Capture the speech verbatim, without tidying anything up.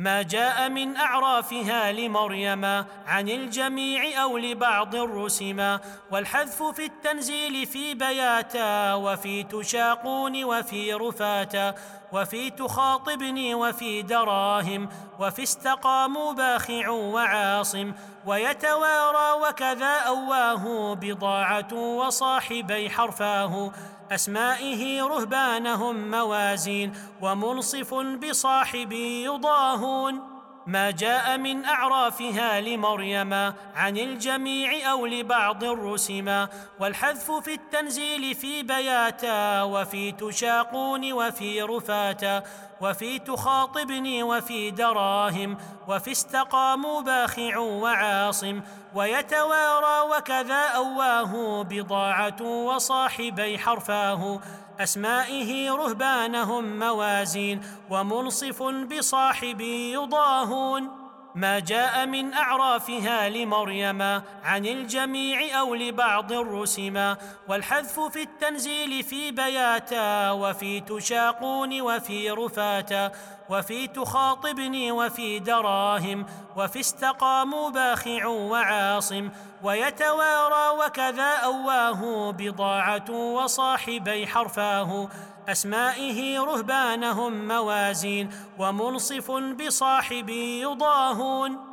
ما جاء من أعرافها لمريم عن الجميع أو لبعض رسما، والحذف في التنزيل في بياتا، وفي تشاقون وفي رفاتا، وفي تخاطبني وفي دراهم، وفي استقاموا باخع وعاصم، ويتوارى وكذا أواه بضاعة وصاحبي حرفاه، أسمائه رهبانهم موازين، ومنصف بصاحبي يضاهون. ما جاء من أعرافها لمريم عن الجميع أو لبعض رسما، والحذف في التنزيل في بياتا، وفي تشاقون وفي رفاتا، وفي تخاطبني وفي دراهم، وفي استقاموا باخع وعاصم، ويتوارى وكذا أواه بضاعة وصاحبي حرفاه، أسمائه رهبانهم موازين، ومنصف بصاحبي يضاهون. ما جاء من أعرافها لمريم عن الجميع أو لبعض رسما، والحذف في التنزيل في بياتا، وفي تشاقون وفي رفاتا، وفي تخاطبني وفي دراهم، وفي استقاموا باخع وعاصم، ويتوارى وكذا أواه بضاعة وصاحبي حرفاه، أسمائه رهبانهم موازين، ومنصف بصاحبي يضاهون.